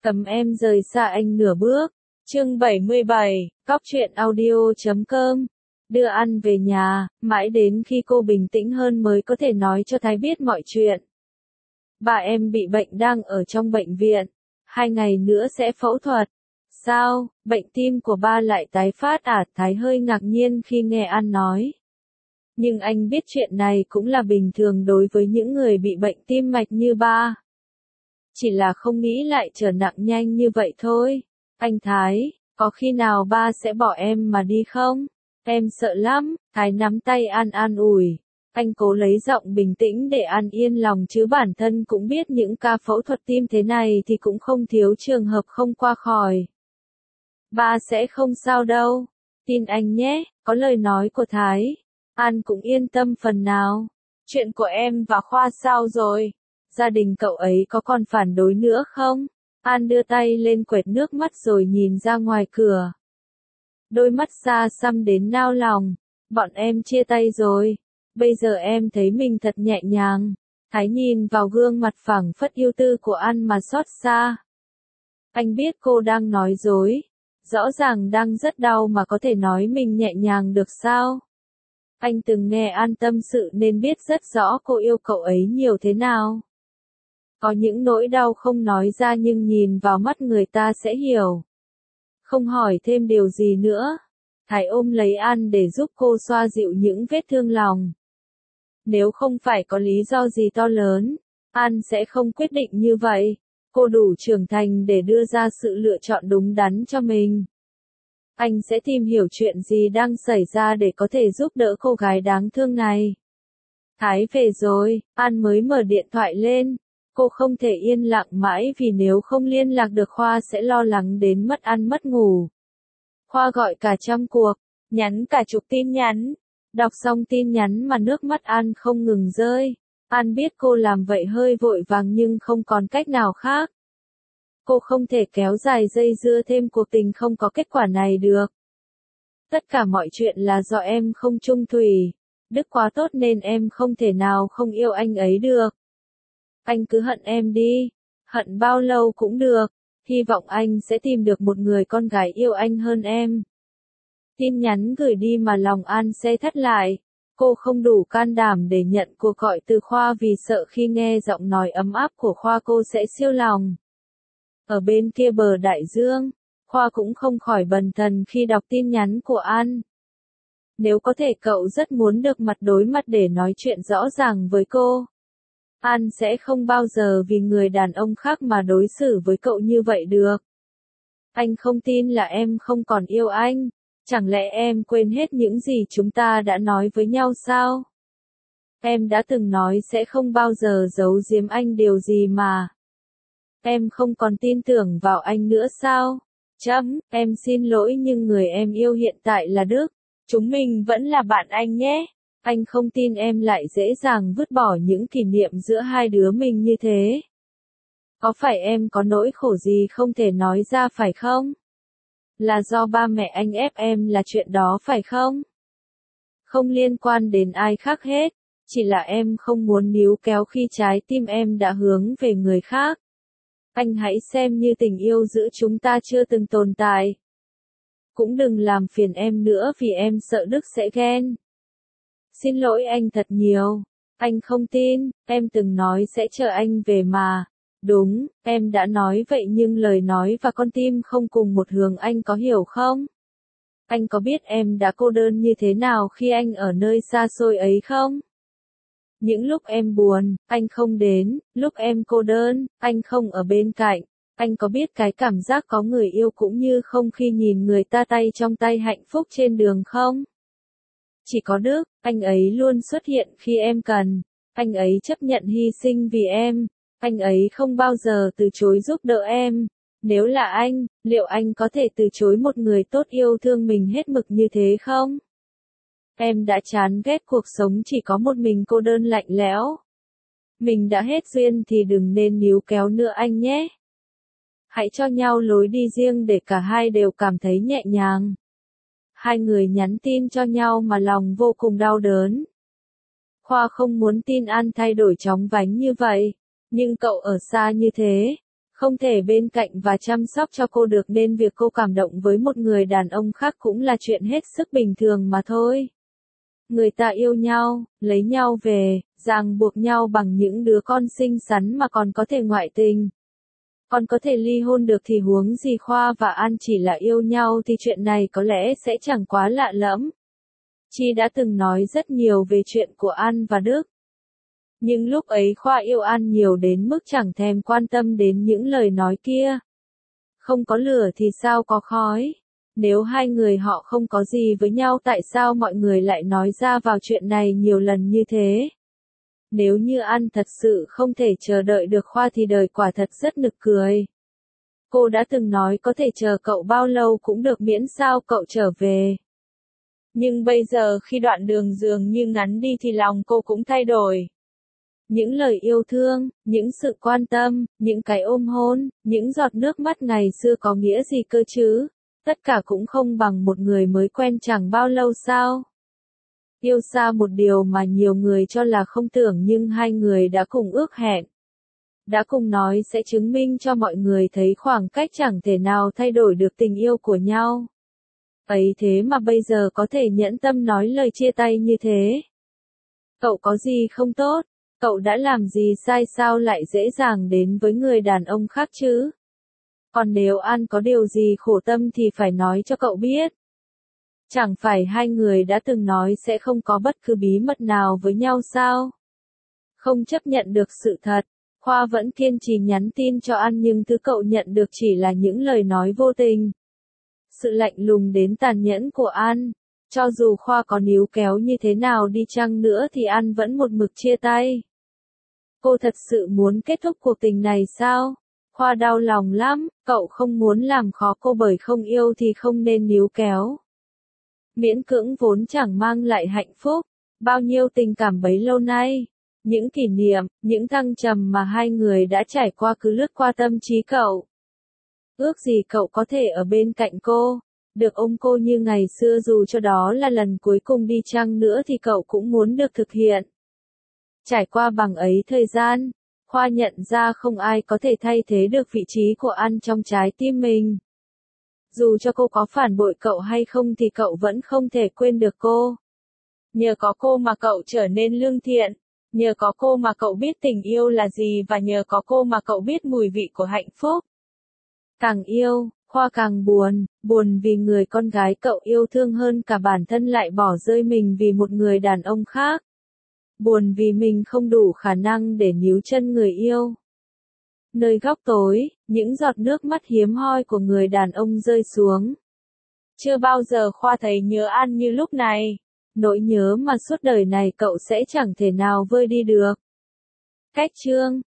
Cấm em rời xa anh nửa bước. Chương 77, Cóc truyện audio.com. Đưa An về nhà, mãi đến khi cô bình tĩnh hơn mới có thể nói cho Thái biết mọi chuyện. Bà em bị bệnh đang ở trong bệnh viện, 2 ngày nữa sẽ phẫu thuật. Sao, bệnh tim của ba lại tái phát à? Thái hơi ngạc nhiên khi nghe An nói. Nhưng anh biết chuyện này cũng là bình thường đối với những người bị bệnh tim mạch như ba. Chỉ là không nghĩ lại trở nặng nhanh như vậy thôi. Anh Thái, có khi nào ba sẽ bỏ em mà đi không? Em sợ lắm. Thái nắm tay An an ủi. Anh cố lấy giọng bình tĩnh để An yên lòng chứ bản thân cũng biết những ca phẫu thuật tim thế này thì cũng không thiếu trường hợp không qua khỏi. Ba sẽ không sao đâu. Tin anh nhé, có lời nói của Thái. An cũng yên tâm phần nào. Chuyện của em và Khoa sao rồi? Gia đình cậu ấy có còn phản đối nữa không? An đưa tay lên quệt nước mắt rồi nhìn ra ngoài cửa. Đôi mắt xa xăm đến nao lòng. Bọn em chia tay rồi. Bây giờ em thấy mình thật nhẹ nhàng. Thái nhìn vào gương mặt phẳng phất yêu tư của An mà xót xa. Anh biết cô đang nói dối. Rõ ràng đang rất đau mà có thể nói mình nhẹ nhàng được sao? Anh từng nghe An tâm sự nên biết rất rõ cô yêu cậu ấy nhiều thế nào. Có những nỗi đau không nói ra nhưng nhìn vào mắt người ta sẽ hiểu. Không hỏi thêm điều gì nữa. Thái ôm lấy An để giúp cô xoa dịu những vết thương lòng. Nếu không phải có lý do gì to lớn, An sẽ không quyết định như vậy. Cô đủ trưởng thành để đưa ra sự lựa chọn đúng đắn cho mình. Anh sẽ tìm hiểu chuyện gì đang xảy ra để có thể giúp đỡ cô gái đáng thương này. Thái về rồi, An mới mở điện thoại lên. Cô không thể yên lặng mãi vì nếu không liên lạc được Khoa sẽ lo lắng đến mất ăn mất ngủ. Khoa gọi cả trăm cuộc, nhắn cả chục tin nhắn. Đọc xong tin nhắn mà nước mắt An không ngừng rơi. An biết cô làm vậy hơi vội vàng nhưng không còn cách nào khác. Cô không thể kéo dài dây dưa thêm cuộc tình không có kết quả này được. Tất cả mọi chuyện là do em không trung thủy. Đức quá tốt nên em không thể nào không yêu anh ấy được. Anh cứ hận em đi. Hận bao lâu cũng được. Hy vọng anh sẽ tìm được một người con gái yêu anh hơn em. Tin nhắn gửi đi mà lòng An se thắt lại. Cô không đủ can đảm để nhận cuộc gọi từ Khoa vì sợ khi nghe giọng nói ấm áp của Khoa cô sẽ siêu lòng. Ở bên kia bờ đại dương, Khoa cũng không khỏi bần thần khi đọc tin nhắn của An. Nếu có thể cậu rất muốn được mặt đối mặt để nói chuyện rõ ràng với cô. An sẽ không bao giờ vì người đàn ông khác mà đối xử với cậu như vậy được. Anh không tin là em không còn yêu anh. Chẳng lẽ em quên hết những gì chúng ta đã nói với nhau sao? Em đã từng nói sẽ không bao giờ giấu giếm anh điều gì mà. Em không còn tin tưởng vào anh nữa sao? Em xin lỗi nhưng người em yêu hiện tại là Đức. Chúng mình vẫn là bạn anh nhé. Anh không tin em lại dễ dàng vứt bỏ những kỷ niệm giữa hai đứa mình như thế. Có phải em có nỗi khổ gì không thể nói ra phải không? Là do ba mẹ anh ép em là chuyện đó phải không? Không liên quan đến ai khác hết. Chỉ là em không muốn níu kéo khi trái tim em đã hướng về người khác. Anh hãy xem như tình yêu giữa chúng ta chưa từng tồn tại. Cũng đừng làm phiền em nữa vì em sợ Đức sẽ ghen. Xin lỗi anh thật nhiều. Anh không tin, em từng nói sẽ chờ anh về mà. Đúng, em đã nói vậy nhưng lời nói và con tim không cùng một hướng anh có hiểu không? Anh có biết em đã cô đơn như thế nào khi anh ở nơi xa xôi ấy không? Những lúc em buồn, anh không đến, lúc em cô đơn, anh không ở bên cạnh. Anh có biết cái cảm giác có người yêu cũng như không khi nhìn người ta tay trong tay hạnh phúc trên đường không? Chỉ có Đức, anh ấy luôn xuất hiện khi em cần. Anh ấy chấp nhận hy sinh vì em. Anh ấy không bao giờ từ chối giúp đỡ em. Nếu là anh, liệu anh có thể từ chối một người tốt yêu thương mình hết mực như thế không? Em đã chán ghét cuộc sống chỉ có một mình cô đơn lạnh lẽo. Mình đã hết duyên thì đừng nên níu kéo nữa anh nhé. Hãy cho nhau lối đi riêng để cả hai đều cảm thấy nhẹ nhàng. Hai người nhắn tin cho nhau mà lòng vô cùng đau đớn. Khoa không muốn tin An thay đổi chóng vánh như vậy. Nhưng cậu ở xa như thế. không thể bên cạnh và chăm sóc cho cô được nên việc cô cảm động với một người đàn ông khác cũng là chuyện hết sức bình thường mà thôi. Người ta yêu nhau, lấy nhau về, ràng buộc nhau bằng những đứa con xinh xắn mà còn có thể ngoại tình. Còn có thể ly hôn được thì huống gì Khoa và An chỉ là yêu nhau thì chuyện này có lẽ sẽ chẳng quá lạ lẫm. Chi đã từng nói rất nhiều về chuyện của An và Đức. Nhưng lúc ấy Khoa yêu An nhiều đến mức chẳng thèm quan tâm đến những lời nói kia. Không có lửa thì sao có khói. Nếu hai người họ không có gì với nhau tại sao mọi người lại nói ra vào chuyện này nhiều lần như thế? Nếu như An thật sự không thể chờ đợi được Khoa thì đời quả thật rất nực cười. Cô đã từng nói có thể chờ cậu bao lâu cũng được miễn sao cậu trở về. Nhưng bây giờ khi đoạn đường dường như ngắn đi thì lòng cô cũng thay đổi. Những lời yêu thương, những sự quan tâm, những cái ôm hôn, những giọt nước mắt ngày xưa có nghĩa gì cơ chứ? Tất cả cũng không bằng một người mới quen chẳng bao lâu sao? Yêu xa một điều mà nhiều người cho là không tưởng nhưng hai người đã cùng ước hẹn. Đã cùng nói sẽ chứng minh cho mọi người thấy khoảng cách chẳng thể nào thay đổi được tình yêu của nhau. Ấy thế mà bây giờ có thể nhẫn tâm nói lời chia tay như thế. Cậu có gì không tốt? Cậu đã làm gì sai sao lại dễ dàng đến với người đàn ông khác chứ? Còn nếu An có điều gì khổ tâm thì phải nói cho cậu biết. Chẳng phải hai người đã từng nói sẽ không có bất cứ bí mật nào với nhau sao? Không chấp nhận được sự thật, Khoa vẫn kiên trì nhắn tin cho An nhưng thứ cậu nhận được chỉ là những lời nói vô tình. Sự lạnh lùng đến tàn nhẫn của An. Cho dù Khoa có níu kéo như thế nào đi chăng nữa thì An vẫn một mực chia tay. Cô thật sự muốn kết thúc cuộc tình này sao? Khoa đau lòng lắm, cậu không muốn làm khó cô bởi không yêu thì không nên níu kéo. Miễn cưỡng vốn chẳng mang lại hạnh phúc, bao nhiêu tình cảm bấy lâu nay. Những kỷ niệm, những thăng trầm mà hai người đã trải qua cứ lướt qua tâm trí cậu. Ước gì cậu có thể ở bên cạnh cô, được ôm cô như ngày xưa dù cho đó là lần cuối cùng đi chăng nữa thì cậu cũng muốn được thực hiện. Trải qua bằng ấy thời gian, Khoa nhận ra không ai có thể thay thế được vị trí của An trong trái tim mình. Dù cho cô có phản bội cậu hay không thì cậu vẫn không thể quên được cô. Nhờ có cô mà cậu trở nên lương thiện. Nhờ có cô mà cậu biết tình yêu là gì và nhờ có cô mà cậu biết mùi vị của hạnh phúc. Càng yêu, Khoa càng buồn, buồn vì người con gái cậu yêu thương hơn cả bản thân lại bỏ rơi mình vì một người đàn ông khác. Buồn vì mình không đủ khả năng để níu chân người yêu. Nơi góc tối, những giọt nước mắt hiếm hoi của người đàn ông rơi xuống. Chưa bao giờ Khoa thấy nhớ An như lúc này. Nỗi nhớ mà suốt đời này cậu sẽ chẳng thể nào vơi đi được. Cách chương